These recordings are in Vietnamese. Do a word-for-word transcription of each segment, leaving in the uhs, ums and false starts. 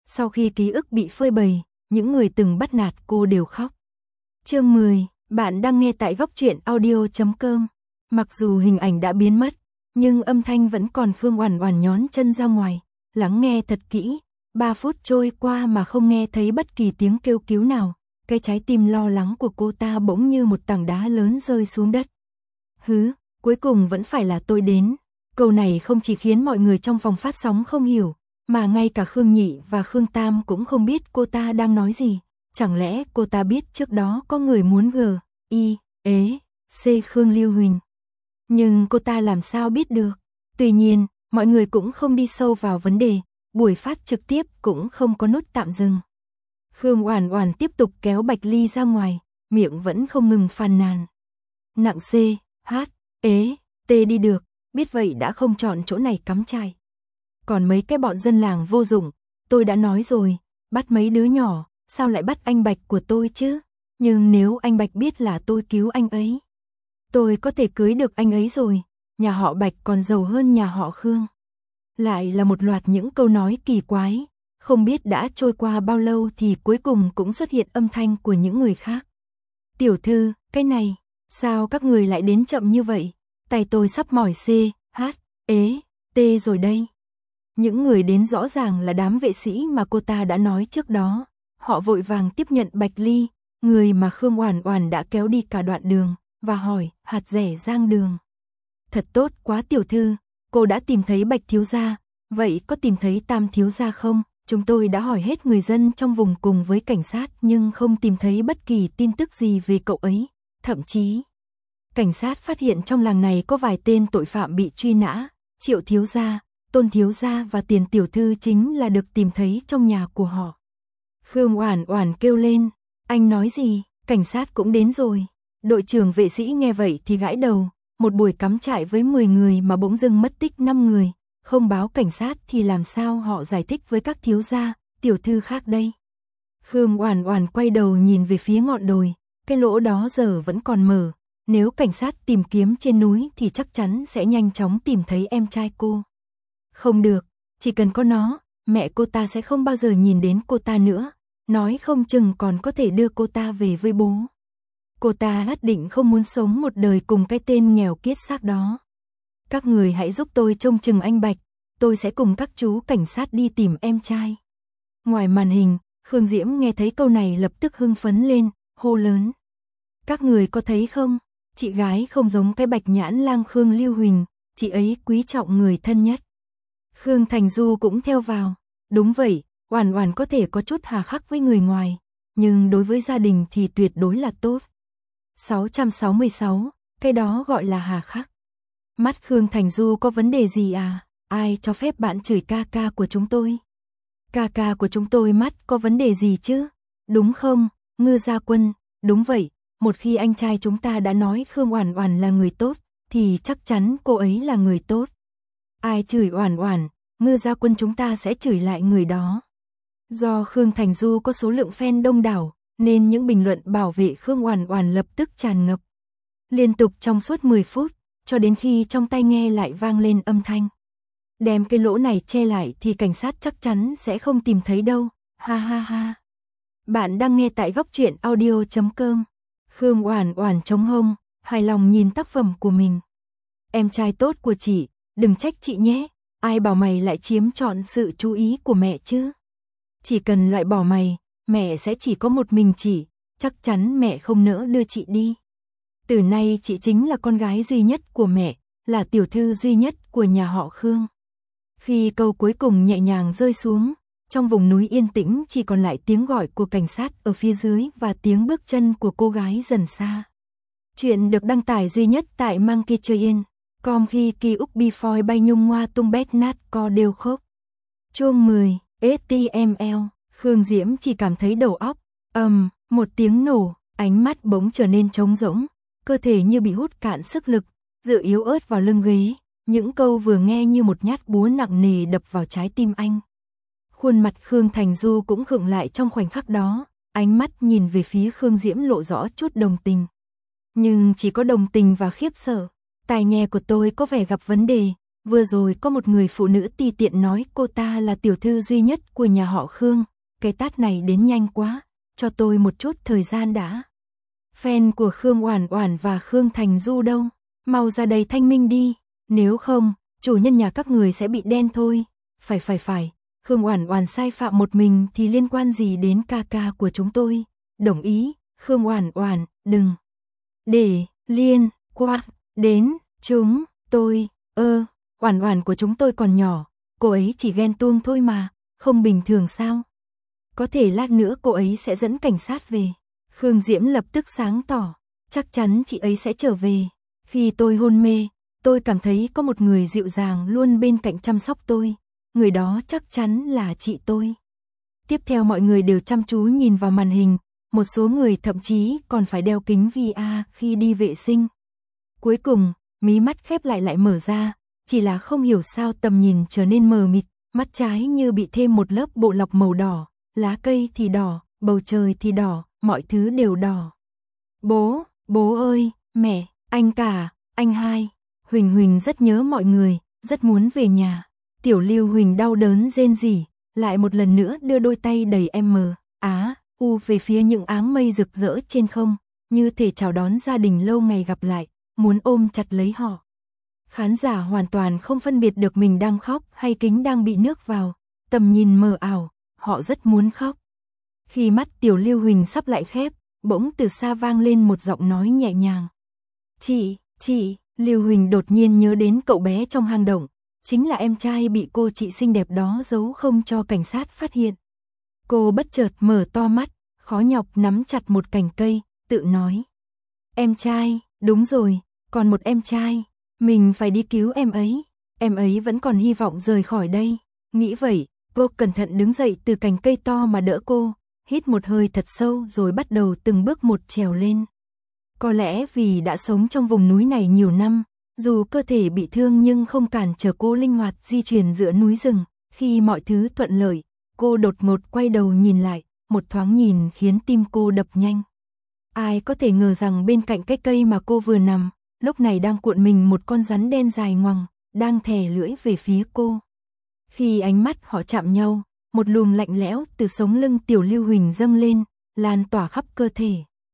Sau khi ký ức bị phơi bày, những người từng bắt nạt cô đều khóc. Chương mười, bạn đang nghe tại góc truyện audio chấm com. Mặc dù hình ảnh đã biến mất, nhưng âm thanh vẫn còn. Khương Oản Oản nhón chân ra ngoài, lắng nghe thật kỹ. Ba phút trôi qua mà không nghe thấy bất kỳ tiếng kêu cứu nào. Cái trái tim lo lắng của cô ta bỗng như một tảng đá lớn rơi xuống đất. Hứ, cuối cùng vẫn phải là tôi đến. Câu này không chỉ khiến mọi người trong phòng phát sóng không hiểu, mà ngay cả Khương Nhị và Khương Tam cũng không biết cô ta đang nói gì. Chẳng lẽ cô ta biết trước đó có người muốn g, i, ế, c Khương Lưu Huỳnh. Nhưng cô ta làm sao biết được? Tuy nhiên, mọi người cũng không đi sâu vào vấn đề, buổi phát trực tiếp cũng không có nút tạm dừng. Khương Oản Oản tiếp tục kéo Bạch Ly ra ngoài, miệng vẫn không ngừng phàn nàn. Nặng C, H, ế, T đi được, biết vậy đã không chọn chỗ này cắm trại. Còn mấy cái bọn dân làng vô dụng, tôi đã nói rồi, bắt mấy đứa nhỏ, sao lại bắt anh Bạch của tôi chứ? Nhưng nếu anh Bạch biết là tôi cứu anh ấy, tôi có thể cưới được anh ấy rồi, nhà họ Bạch còn giàu hơn nhà họ Khương. Lại là một loạt những câu nói kỳ quái, không biết đã trôi qua bao lâu thì cuối cùng cũng xuất hiện âm thanh của những người khác. Tiểu thư, cái này, sao các người lại đến chậm như vậy? Tay tôi sắp mỏi C, H, ế, T rồi đây. Những người đến rõ ràng là đám vệ sĩ mà cô ta đã nói trước đó. Họ vội vàng tiếp nhận Bạch Ly, người mà Khương Oản Oản đã kéo đi cả đoạn đường, và hỏi, hạt rẻ rang đường. Thật tốt quá tiểu thư, cô đã tìm thấy Bạch thiếu gia, vậy có tìm thấy Tam thiếu gia không? Chúng tôi đã hỏi hết người dân trong vùng cùng với cảnh sát nhưng không tìm thấy bất kỳ tin tức gì về cậu ấy, thậm chí cảnh sát phát hiện trong làng này có vài tên tội phạm bị truy nã, Triệu thiếu gia, Tôn thiếu gia và Tiền tiểu thư chính là được tìm thấy trong nhà của họ. Khương Oản Oản kêu lên, anh nói gì? Cảnh sát cũng đến rồi. Đội trưởng vệ sĩ nghe vậy thì gãi đầu, một buổi cắm trại với mười người mà bỗng dưng mất tích năm người, không báo cảnh sát thì làm sao họ giải thích với các thiếu gia, tiểu thư khác đây. Khương Oản Oản quay đầu nhìn về phía ngọn đồi, cái lỗ đó giờ vẫn còn mở, nếu cảnh sát tìm kiếm trên núi thì chắc chắn sẽ nhanh chóng tìm thấy em trai cô. Không được, chỉ cần có nó, mẹ cô ta sẽ không bao giờ nhìn đến cô ta nữa, nói không chừng còn có thể đưa cô ta về với bố. Cô ta nhất định không muốn sống một đời cùng cái tên nghèo kiết xác đó. Các người hãy giúp tôi trông chừng anh Bạch, tôi sẽ cùng các chú cảnh sát đi tìm em trai. Ngoài màn hình, Khương Diễm nghe thấy câu này lập tức hưng phấn lên, hô lớn. Các người có thấy không, chị gái không giống cái Bạch nhãn lang Khương Lưu Huỳnh, chị ấy quý trọng người thân nhất. Khương Thành Du cũng theo vào, đúng vậy, Oản Oản có thể có chút hà khắc với người ngoài, nhưng đối với gia đình thì tuyệt đối là tốt. sáu trăm sáu mươi sáu, cái đó gọi là hà khắc. Mắt Khương Thành Du có vấn đề gì à? Ai cho phép bạn chửi ca ca của chúng tôi? Ca ca của chúng tôi mắt có vấn đề gì chứ? Đúng không, Ngư Gia Quân? Đúng vậy, một khi anh trai chúng ta đã nói Khương Oản Oản là người tốt, thì chắc chắn cô ấy là người tốt. Ai chửi Oản Oản, Ngư Gia Quân chúng ta sẽ chửi lại người đó. Do Khương Thành Du có số lượng fan đông đảo, nên những bình luận bảo vệ Khương Oản Oản lập tức tràn ngập. Liên tục trong suốt mười phút, cho đến khi trong tai nghe lại vang lên âm thanh. Đem cái lỗ này che lại thì cảnh sát chắc chắn sẽ không tìm thấy đâu, ha ha ha. Bạn đang nghe tại góc truyện audio chấm com. Khương Oản Oản chống hông, hài lòng nhìn tác phẩm của mình. Em trai tốt của chị, đừng trách chị nhé, ai bảo mày lại chiếm trọn sự chú ý của mẹ chứ. Chỉ cần loại bỏ mày, mẹ sẽ chỉ có một mình chị, chắc chắn mẹ không nỡ đưa chị đi. Từ nay chị chính là con gái duy nhất của mẹ, là tiểu thư duy nhất của nhà họ Khương. Khi câu cuối cùng nhẹ nhàng rơi xuống, trong vùng núi yên tĩnh chỉ còn lại tiếng gọi của cảnh sát ở phía dưới và tiếng bước chân của cô gái dần xa. Chuyện được đăng tải duy nhất tại Monkey Train, com khi kỳ úc before bay nhung ngoa tung bét nát co đều khốc. Chương mười, ét tê em lờ, Khương Diễm chỉ cảm thấy đầu óc, ầm, um, một tiếng nổ, ánh mắt bỗng trở nên trống rỗng, cơ thể như bị hút cạn sức lực, dựa yếu ớt vào lưng ghế, những câu vừa nghe như một nhát búa nặng nề đập vào trái tim anh. Khuôn mặt Khương Thành Du cũng khựng lại trong khoảnh khắc đó, ánh mắt nhìn về phía Khương Diễm lộ rõ chút đồng tình. Nhưng chỉ có đồng tình và khiếp sợ, tai nghe của tôi có vẻ gặp vấn đề, vừa rồi có một người phụ nữ ti tiện nói cô ta là tiểu thư duy nhất của nhà họ Khương, cái tát này đến nhanh quá, cho tôi một chút thời gian đã. Fan của Khương Oản Oản và Khương Thành Du đâu? Mau ra đây thanh minh đi, nếu không, chủ nhân nhà các người sẽ bị đen thôi. Phải phải phải, Khương Oản Oản sai phạm một mình thì liên quan gì đến ca ca của chúng tôi? Đồng ý, Khương Oản Oản, đừng để liên quan đến chúng tôi. Ơ, Oản Oản của chúng tôi còn nhỏ, cô ấy chỉ ghen tuông thôi mà, không bình thường sao? Có thể lát nữa cô ấy sẽ dẫn cảnh sát về. Khương Diễm lập tức sáng tỏ, chắc chắn chị ấy sẽ trở về. Khi tôi hôn mê, tôi cảm thấy có một người dịu dàng luôn bên cạnh chăm sóc tôi, người đó chắc chắn là chị tôi. Tiếp theo mọi người đều chăm chú nhìn vào màn hình, một số người thậm chí còn phải đeo kính vê rờ khi đi vệ sinh. Cuối cùng, mí mắt khép lại lại mở ra, chỉ là không hiểu sao tầm nhìn trở nên mờ mịt, mắt trái như bị thêm một lớp bộ lọc màu đỏ, lá cây thì đỏ, bầu trời thì đỏ, mọi thứ đều đỏ. Bố, bố ơi, mẹ, anh cả, anh hai, Huỳnh Huỳnh rất nhớ mọi người, rất muốn về nhà. Tiểu Lưu Huỳnh đau đớn rên rỉ, lại một lần nữa đưa đôi tay đầy em mờ, á, u về phía những áng mây rực rỡ trên không, như thể chào đón gia đình lâu ngày gặp lại, muốn ôm chặt lấy họ. Khán giả hoàn toàn không phân biệt được mình đang khóc hay kính đang bị nước vào, tầm nhìn mờ ảo, họ rất muốn khóc. Khi mắt Tiểu Lưu Huỳnh sắp lại khép, bỗng từ xa vang lên một giọng nói nhẹ nhàng. Chị, chị, Lưu Huỳnh đột nhiên nhớ đến cậu bé trong hang động, chính là em trai bị cô chị xinh đẹp đó giấu không cho cảnh sát phát hiện. Cô bất chợt mở to mắt, khó nhọc nắm chặt một cành cây, tự nói. Em trai, đúng rồi, còn một em trai, mình phải đi cứu em ấy, em ấy vẫn còn hy vọng rời khỏi đây. Nghĩ vậy, cô cẩn thận đứng dậy từ cành cây to mà đỡ cô, hít một hơi thật sâu rồi bắt đầu từng bước một trèo lên. Có lẽ vì đã sống trong vùng núi này nhiều năm, dù cơ thể bị thương nhưng không cản trở cô linh hoạt di chuyển giữa núi rừng. Khi mọi thứ thuận lợi, cô đột ngột quay đầu nhìn lại, một thoáng nhìn khiến tim cô đập nhanh. Ai có thể ngờ rằng bên cạnh cái cây mà cô vừa nằm, lúc này đang cuộn mình một con rắn đen dài ngoằng, đang thè lưỡi về phía cô. Khi ánh mắt họ chạm nhau, một luồng lạnh lẽo từ sống lưng Tiểu Lưu Huỳnh dâng lên, lan tỏa khắp cơ thể.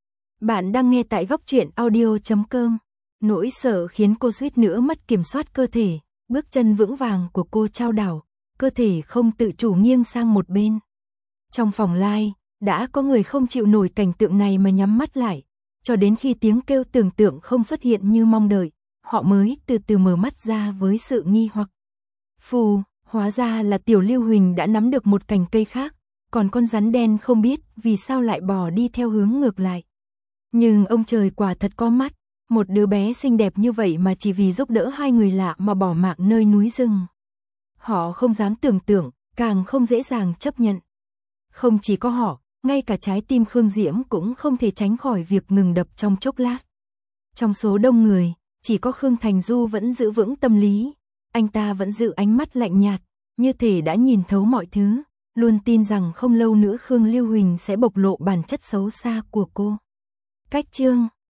Bạn đang nghe tại góc truyện audio chấm com. Nỗi sợ khiến cô suýt nữa mất kiểm soát cơ thể, bước chân vững vàng của cô chao đảo, cơ thể không tự chủ nghiêng sang một bên. Trong phòng live, đã có người không chịu nổi cảnh tượng này mà nhắm mắt lại, cho đến khi tiếng kêu tưởng tượng không xuất hiện như mong đợi, họ mới từ từ mở mắt ra với sự nghi hoặc. Phù, hóa ra là Tiểu Lưu Huỳnh đã nắm được một cành cây khác, còn con rắn đen không biết vì sao lại bò đi theo hướng ngược lại. Nhưng ông trời quả thật có mắt, một đứa bé xinh đẹp như vậy mà chỉ vì giúp đỡ hai người lạ mà bỏ mạng nơi núi rừng. Họ không dám tưởng tượng, càng không dễ dàng chấp nhận. Không chỉ có họ, ngay cả trái tim Khương Diễm cũng không thể tránh khỏi việc ngừng đập trong chốc lát. Trong số đông người, chỉ có Khương Thành Du vẫn giữ vững tâm lý, anh ta vẫn giữ ánh mắt lạnh nhạt, như thể đã nhìn thấu mọi thứ, luôn tin rằng không lâu nữa Khương Lưu Huỳnh sẽ bộc lộ bản chất xấu xa của cô. Cách chương